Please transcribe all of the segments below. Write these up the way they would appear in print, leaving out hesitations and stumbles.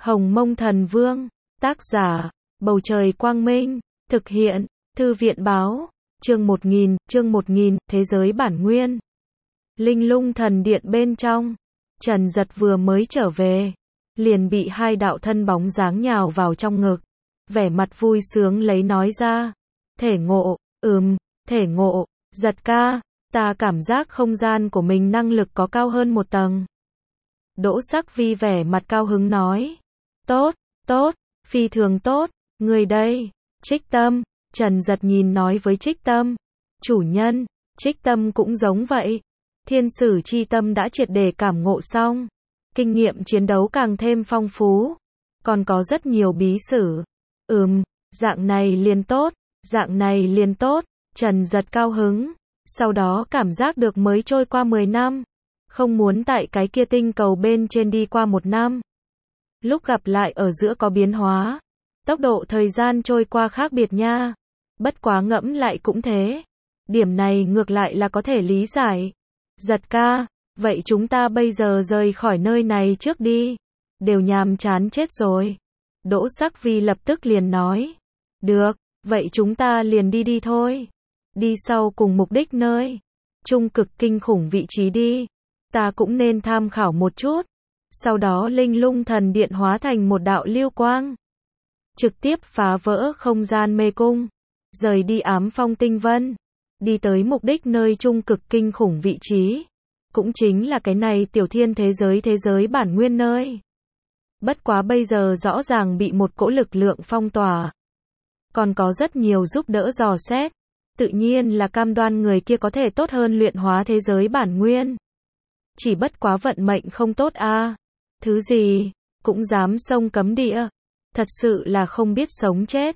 Hồng Mông Thần Vương, tác giả, Bầu Trời Quang Minh, thực hiện, Thư viện báo, chương 1000, Thế giới bản nguyên. Linh Lung Thần Điện bên trong, Trần Dật vừa mới trở về, liền bị hai đạo thân bóng dáng nhào vào trong ngực, vẻ mặt vui sướng lấy nói ra, thể ngộ, thể ngộ, Dật ca, ta cảm giác không gian của mình năng lực có cao hơn một tầng. Đỗ Sắc Vi vẻ mặt cao hứng nói, tốt, phi thường tốt, người đây, Trích Tâm. Trần Dật nhìn nói với Trích Tâm, chủ nhân, Trích Tâm cũng giống vậy, thiên sử chi tâm đã triệt để cảm ngộ xong, kinh nghiệm chiến đấu càng thêm phong phú, còn có rất nhiều bí sử. Dạng này liền tốt, Trần Dật cao hứng, sau đó cảm giác được mới trôi qua 10 năm, không muốn tại cái kia tinh cầu bên trên đi qua 1 năm. Lúc gặp lại ở giữa có biến hóa, tốc độ thời gian trôi qua khác biệt nha. Bất quá ngẫm lại cũng thế. Điểm này ngược lại là có thể lý giải. Dật ca, vậy chúng ta bây giờ rời khỏi nơi này trước đi. Đều nhàm chán chết rồi. Đỗ Sắc Vi lập tức liền nói. Được, vậy chúng ta liền đi thôi. Đi sau cùng mục đích nơi. Trung cực kinh khủng vị trí đi. Ta cũng nên tham khảo một chút. Sau đó Linh Lung Thần Điện hóa thành một đạo lưu quang. Trực tiếp phá vỡ không gian mê cung. Rời đi Ám Phong Tinh Vân, đi tới mục đích nơi trung cực kinh khủng vị trí, cũng chính là cái này tiểu thiên thế giới bản nguyên nơi. Bất quá bây giờ rõ ràng bị một cỗ lực lượng phong tỏa, còn có rất nhiều giúp đỡ dò xét, tự nhiên là cam đoan người kia có thể tốt hơn luyện hóa thế giới bản nguyên. Chỉ bất quá vận mệnh không tốt a, thứ gì cũng dám xông cấm địa, thật sự là không biết sống chết,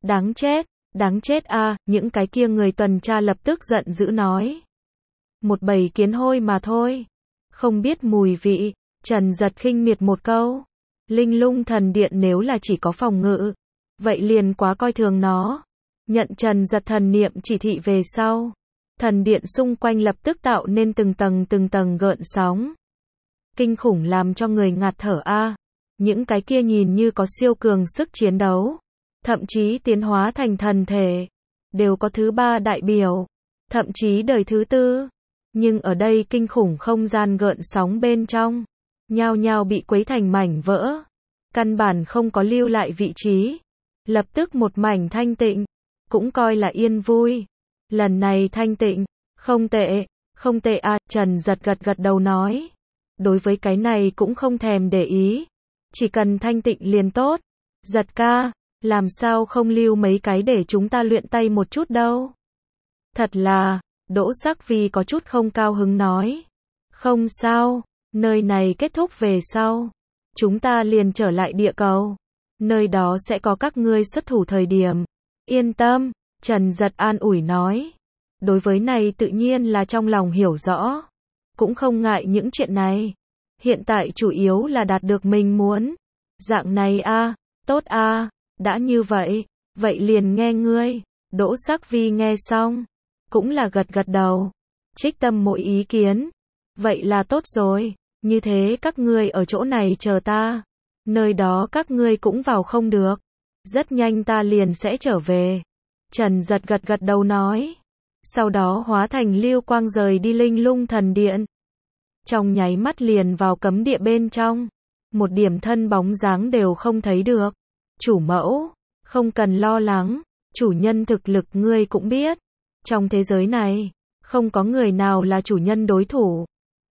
đáng chết a, những cái kia người tuần tra lập tức giận dữ nói. Một bầy kiến hôi mà thôi, không biết mùi vị. Trần Dật khinh miệt một câu. Linh Lung Thần Điện nếu là chỉ có phòng ngự, vậy liền quá coi thường nó. Nhận Trần Dật thần niệm chỉ thị về sau, thần điện xung quanh lập tức tạo nên từng tầng gợn sóng. Kinh khủng làm cho người ngạt thở a. Những cái kia nhìn như có siêu cường sức chiến đấu, thậm chí tiến hóa thành thần thể, đều có thứ 3 đại biểu, thậm chí đời thứ 4. Nhưng ở đây kinh khủng không gian gợn sóng bên trong, nhao nhao bị quấy thành mảnh vỡ, căn bản không có lưu lại vị trí, lập tức một mảnh thanh tịnh, cũng coi là yên vui. Lần này thanh tịnh, không tệ a, Trần Dật gật đầu nói. Đối với cái này cũng không thèm để ý, chỉ cần thanh tịnh liền tốt. Dật ca, làm sao không lưu mấy cái để chúng ta luyện tay một chút đâu? Thật là, Đỗ Sắc Vi có chút không cao hứng nói. Không sao, nơi này kết thúc về sau, chúng ta liền trở lại địa cầu. Nơi đó sẽ có các ngươi xuất thủ thời điểm. Yên tâm, Trần Dật an ủi nói. Đối với này tự nhiên là trong lòng hiểu rõ, cũng không ngại những chuyện này. Hiện tại chủ yếu là đạt được mình muốn. Dạng này a, tốt a. Đã như vậy, vậy liền nghe ngươi. Đỗ Sắc Vi nghe xong, cũng là gật đầu. Trích Tâm mỗi ý kiến. Vậy là tốt rồi, như thế các ngươi ở chỗ này chờ ta. Nơi đó các ngươi cũng vào không được. Rất nhanh ta liền sẽ trở về. Trần Dật gật đầu nói. Sau đó hóa thành lưu quang rời đi Linh Lung Thần Điện. Trong nháy mắt liền vào cấm địa bên trong. Một điểm thân bóng dáng đều không thấy được. Chủ mẫu, không cần lo lắng, chủ nhân thực lực ngươi cũng biết. Trong thế giới này, không có người nào là chủ nhân đối thủ.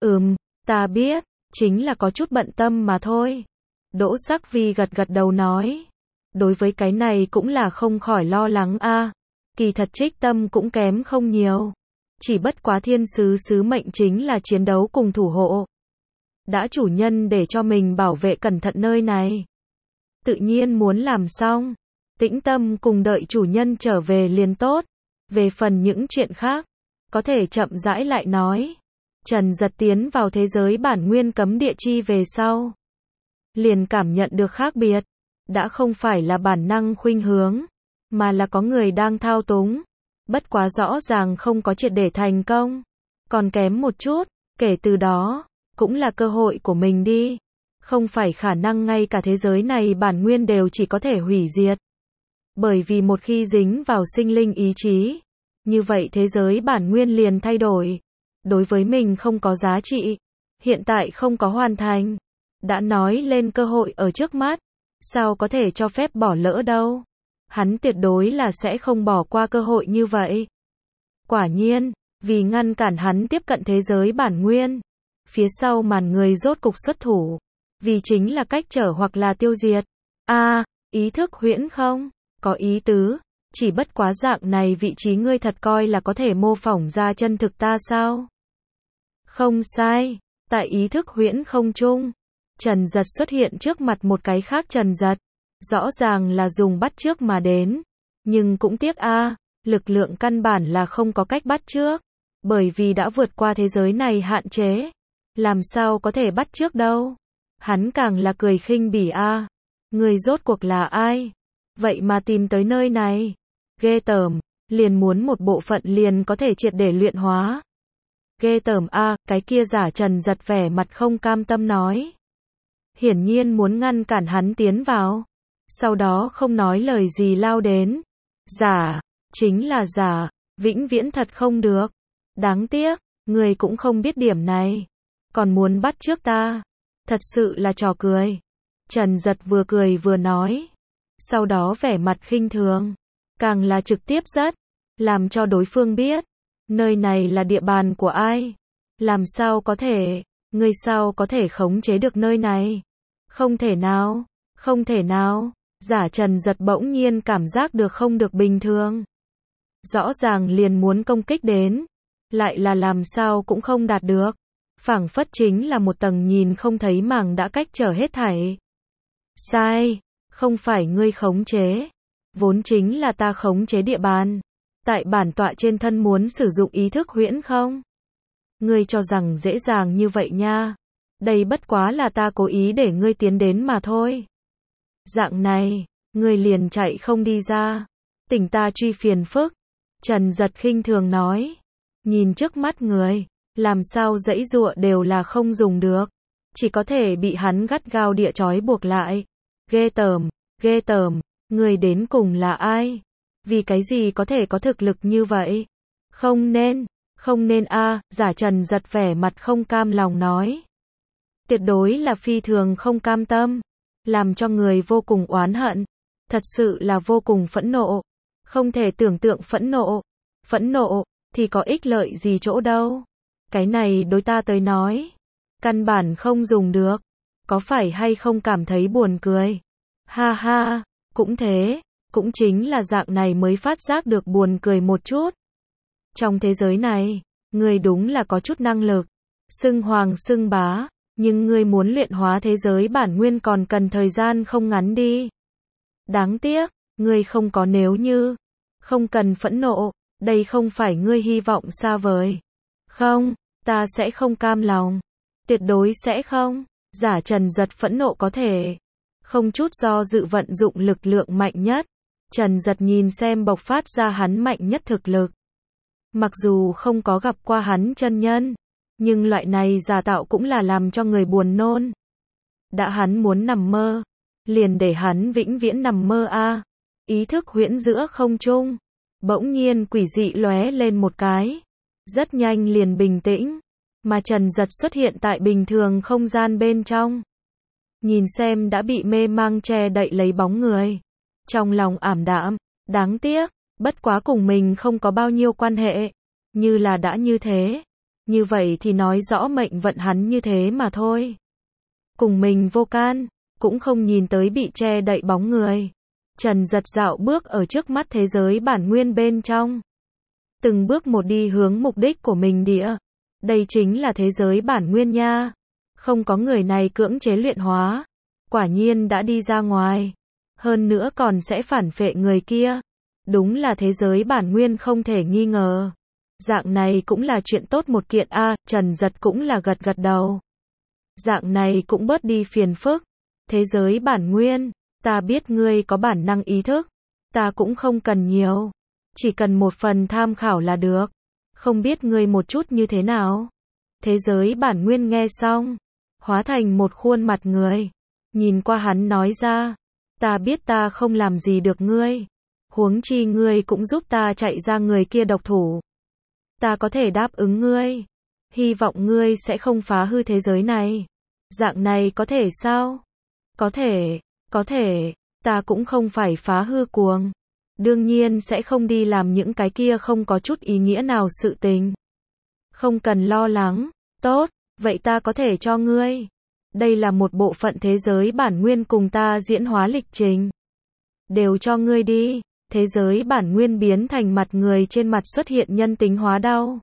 Ta biết, chính là có chút bận tâm mà thôi. Đỗ Sắc Vi gật đầu nói. Đối với cái này cũng là không khỏi lo lắng a. Kỳ thật Trích Tâm cũng kém không nhiều. Chỉ bất quá thiên sứ mệnh chính là chiến đấu cùng thủ hộ. Đã chủ nhân để cho mình bảo vệ cẩn thận nơi này, tự nhiên muốn làm xong, tĩnh tâm cùng đợi chủ nhân trở về liền tốt. Về phần những chuyện khác, có thể chậm rãi lại nói. Trần Dật tiến vào thế giới bản nguyên cấm địa chi về sau, liền cảm nhận được khác biệt. Đã không phải là bản năng khuynh hướng, mà là có người đang thao túng. Bất quá rõ ràng không có triệt để thành công, còn kém một chút. Kể từ đó, cũng là cơ hội của mình đi. Không phải khả năng ngay cả thế giới này bản nguyên đều chỉ có thể hủy diệt. Bởi vì một khi dính vào sinh linh ý chí, như vậy thế giới bản nguyên liền thay đổi. Đối với mình không có giá trị. Hiện tại không có hoàn thành. Đã nói lên cơ hội ở trước mắt. Sao có thể cho phép bỏ lỡ đâu. Hắn tuyệt đối là sẽ không bỏ qua cơ hội như vậy. Quả nhiên, vì ngăn cản hắn tiếp cận thế giới bản nguyên, phía sau màn người rốt cục xuất thủ. Vì chính là cách trở hoặc là tiêu diệt. Ý thức huyễn không? Có ý tứ. Chỉ bất quá dạng này vị trí ngươi thật coi là có thể mô phỏng ra chân thực ta sao? Không sai. Tại ý thức huyễn không chung, Trần Giật xuất hiện trước mặt một cái khác Trần Giật. Rõ ràng là dùng bắt chước mà đến. Nhưng cũng tiếc lực lượng căn bản là không có cách bắt chước. Bởi vì đã vượt qua thế giới này hạn chế. Làm sao có thể bắt chước đâu. Hắn càng là cười khinh bỉ người rốt cuộc là ai? Vậy mà tìm tới nơi này. Ghê tởm, liền muốn một bộ phận liền có thể triệt để luyện hóa. Ghê tởm cái kia giả Trần Giật vẻ mặt không cam tâm nói. Hiển nhiên muốn ngăn cản hắn tiến vào. Sau đó không nói lời gì lao đến. Giả, chính là giả, vĩnh viễn thật không được. Đáng tiếc, người cũng không biết điểm này. Còn muốn bắt chước ta. Thật sự là trò cười. Trần Giật vừa cười vừa nói. Sau đó vẻ mặt khinh thường. Càng là trực tiếp rất. Làm cho đối phương biết. Nơi này là địa bàn của ai? Làm sao có thể? Ngươi sao có thể khống chế được nơi này? Không thể nào. Không thể nào. Giả Trần Giật bỗng nhiên cảm giác được không được bình thường. Rõ ràng liền muốn công kích đến. Lại là làm sao cũng không đạt được. Phảng phất chính là một tầng nhìn không thấy màng đã cách trở hết thảy. Sai. Không phải ngươi khống chế. Vốn chính là ta khống chế địa bàn. Tại bản tọa trên thân muốn sử dụng ý thức huyễn không? Ngươi cho rằng dễ dàng như vậy nha. Đây bất quá là ta cố ý để ngươi tiến đến mà thôi. Dạng này, ngươi liền chạy không đi ra. Tỉnh ta truy phiền phức. Trần Giật khinh thường nói. Nhìn trước mắt người, làm sao giãy giụa đều là không dùng được. Chỉ có thể bị hắn gắt gao địa trói buộc lại. Ghê tởm, người đến cùng là ai? Vì cái gì có thể có thực lực như vậy? Không nên giả Trần Giật vẻ mặt không cam lòng nói. Tuyệt đối là phi thường không cam tâm. Làm cho người vô cùng oán hận. Thật sự là vô cùng phẫn nộ. Không thể tưởng tượng phẫn nộ. Phẫn nộ, thì có ích lợi gì chỗ đâu. Cái này đối ta tới nói. Căn bản không dùng được. Có phải hay không cảm thấy buồn cười? Ha ha, cũng thế. Cũng chính là dạng này mới phát giác được buồn cười một chút. Trong thế giới này, người đúng là có chút năng lực. Xưng hoàng xưng bá. Nhưng ngươi muốn luyện hóa thế giới bản nguyên còn cần thời gian không ngắn đi. Đáng tiếc, ngươi không có nếu như. Không cần phẫn nộ, đây không phải ngươi hy vọng xa vời. Không, ta sẽ không cam lòng. Tuyệt đối sẽ không. Giả Trần Giật phẫn nộ có thể. Không chút do dự vận dụng lực lượng mạnh nhất. Trần Giật nhìn xem bộc phát ra hắn mạnh nhất thực lực. Mặc dù không có gặp qua hắn chân nhân. Nhưng loại này giả tạo cũng là làm cho người buồn nôn. Đã hắn muốn nằm mơ. Liền để hắn vĩnh viễn nằm mơ Ý thức huyễn giữa không trung. Bỗng nhiên quỷ dị lóe lên một cái. Rất nhanh liền bình tĩnh. Mà Trần Giật xuất hiện tại bình thường không gian bên trong. Nhìn xem đã bị mê mang che đậy lấy bóng người. Trong lòng ảm đạm. Đáng tiếc. Bất quá cùng mình không có bao nhiêu quan hệ. Như là đã như thế. Như vậy thì nói rõ mệnh vận hắn như thế mà thôi. Cùng mình vô can, cũng không nhìn tới bị che đậy bóng người. Trần Giật dạo bước ở trước mắt thế giới bản nguyên bên trong. Từng bước một đi hướng mục đích của mình địa. Đây chính là thế giới bản nguyên nha. Không có người này cưỡng chế luyện hóa. Quả nhiên đã đi ra ngoài. Hơn nữa còn sẽ phản phệ người kia. Đúng là thế giới bản nguyên không thể nghi ngờ. Dạng này cũng là chuyện tốt một kiện Trần Giật cũng là gật gật đầu. Dạng này cũng bớt đi phiền phức. Thế giới bản nguyên, ta biết ngươi có bản năng ý thức. Ta cũng không cần nhiều. Chỉ cần một phần tham khảo là được. Không biết ngươi một chút như thế nào? Thế giới bản nguyên nghe xong. hóa thành một khuôn mặt người. Nhìn qua hắn nói ra, ta biết ta không làm gì được ngươi. Huống chi ngươi cũng giúp ta chạy ra người kia độc thủ. Ta có thể đáp ứng ngươi. Hy vọng ngươi sẽ không phá hư thế giới này. Dạng này có thể sao? Có thể, ta cũng không phải phá hư cuồng. Đương nhiên sẽ không đi làm những cái kia không có chút ý nghĩa nào sự tình. Không cần lo lắng, tốt, vậy ta có thể cho ngươi. Đây là một bộ phận thế giới bản nguyên cùng ta diễn hóa lịch trình. Đều cho ngươi đi, thế giới bản nguyên biến thành mặt người trên mặt xuất hiện nhân tính hóa đau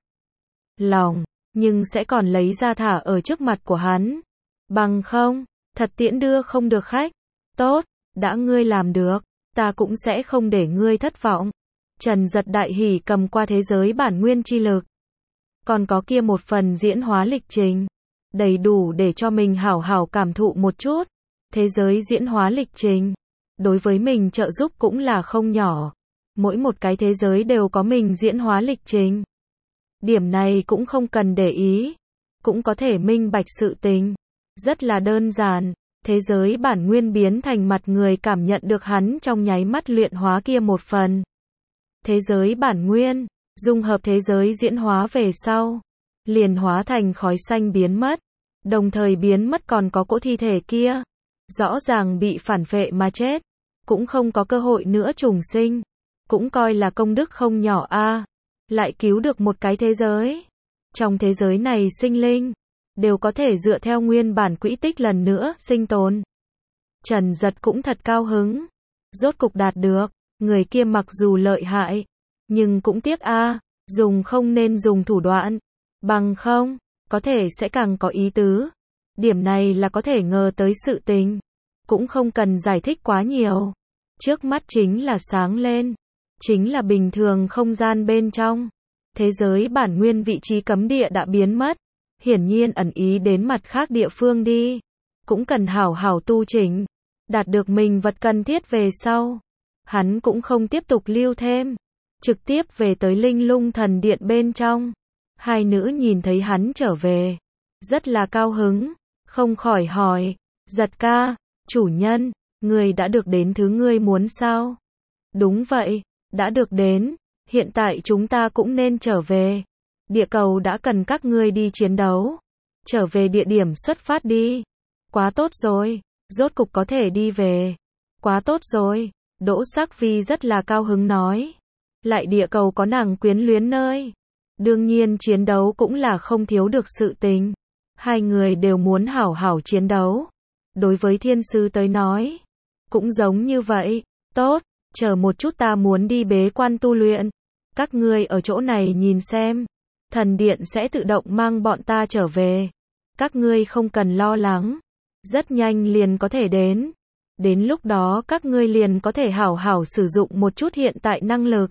lòng, nhưng sẽ còn lấy ra thả ở trước mặt của hắn. Bằng không, thật tiễn đưa không được khách. Tốt, đã ngươi làm được, ta cũng sẽ không để ngươi thất vọng. Trần Giật đại hỉ cầm qua thế giới bản nguyên chi lực. Còn có kia một phần diễn hóa lịch trình. Đầy đủ để cho mình hảo hảo cảm thụ một chút. Thế giới diễn hóa lịch trình. Đối với mình trợ giúp cũng là không nhỏ. Mỗi một cái thế giới đều có mình diễn hóa lịch trình. Điểm này cũng không cần để ý. Cũng có thể minh bạch sự tình. Rất là đơn giản. Thế giới bản nguyên biến thành mặt người cảm nhận được hắn trong nháy mắt luyện hóa kia một phần. Thế giới bản nguyên, dung hợp thế giới diễn hóa về sau. Liền hóa thành khói xanh biến mất. Đồng thời biến mất còn có cỗ thi thể kia. Rõ ràng bị phản phệ mà chết. Cũng không có cơ hội nữa trùng sinh. Cũng coi là công đức không nhỏ a. Lại cứu được một cái thế giới. Trong thế giới này sinh linh đều có thể dựa theo nguyên bản quỹ tích lần nữa sinh tồn. Trần Giật cũng thật cao hứng. Rốt cục đạt được. Người kia mặc dù lợi hại, nhưng cũng tiếc a, dùng không nên dùng thủ đoạn. Bằng không, có thể sẽ càng có ý tứ. Điểm này là có thể ngờ tới sự tình. Cũng không cần giải thích quá nhiều. Trước mắt chính là sáng lên. Chính là bình thường không gian bên trong. Thế giới bản nguyên vị trí cấm địa đã biến mất. Hiển nhiên ẩn ý đến mặt khác địa phương đi. Cũng cần hảo hảo tu chỉnh. Đạt được mình vật cần thiết về sau. Hắn cũng không tiếp tục lưu thêm. Trực tiếp về tới Linh Lung Thần Điện bên trong. Hai nữ nhìn thấy hắn trở về. Rất là cao hứng. Không khỏi hỏi. Giật ca, chủ nhân, người đã được đến thứ ngươi muốn sao? Đúng vậy, đã được đến. Hiện tại chúng ta cũng nên trở về. Địa cầu đã cần các ngươi đi chiến đấu. Trở về địa điểm xuất phát đi. Quá tốt rồi, rốt cục có thể đi về. Quá tốt rồi, Đỗ Sắc Vi rất là cao hứng nói. Lại địa cầu có nàng quyến luyến nơi. Đương nhiên chiến đấu cũng là không thiếu được sự tình. Hai người đều muốn hảo hảo chiến đấu. Đối với thiên sư tới nói, cũng giống như vậy. Tốt, chờ một chút ta muốn đi bế quan tu luyện. Các ngươi ở chỗ này nhìn xem. Thần điện sẽ tự động mang bọn ta trở về. Các ngươi không cần lo lắng. Rất nhanh liền có thể đến. Đến lúc đó các ngươi liền có thể hảo hảo sử dụng một chút hiện tại năng lực.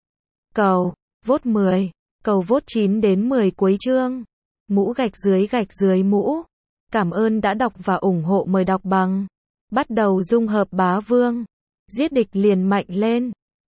Cầu, vote 10. Cầu vote 9 đến 10 cuối chương. Mũ gạch dưới mũ. Cảm ơn đã đọc và ủng hộ, mời đọc bằng. Bắt đầu dung hợp bá vương. Giết địch liền mạnh lên.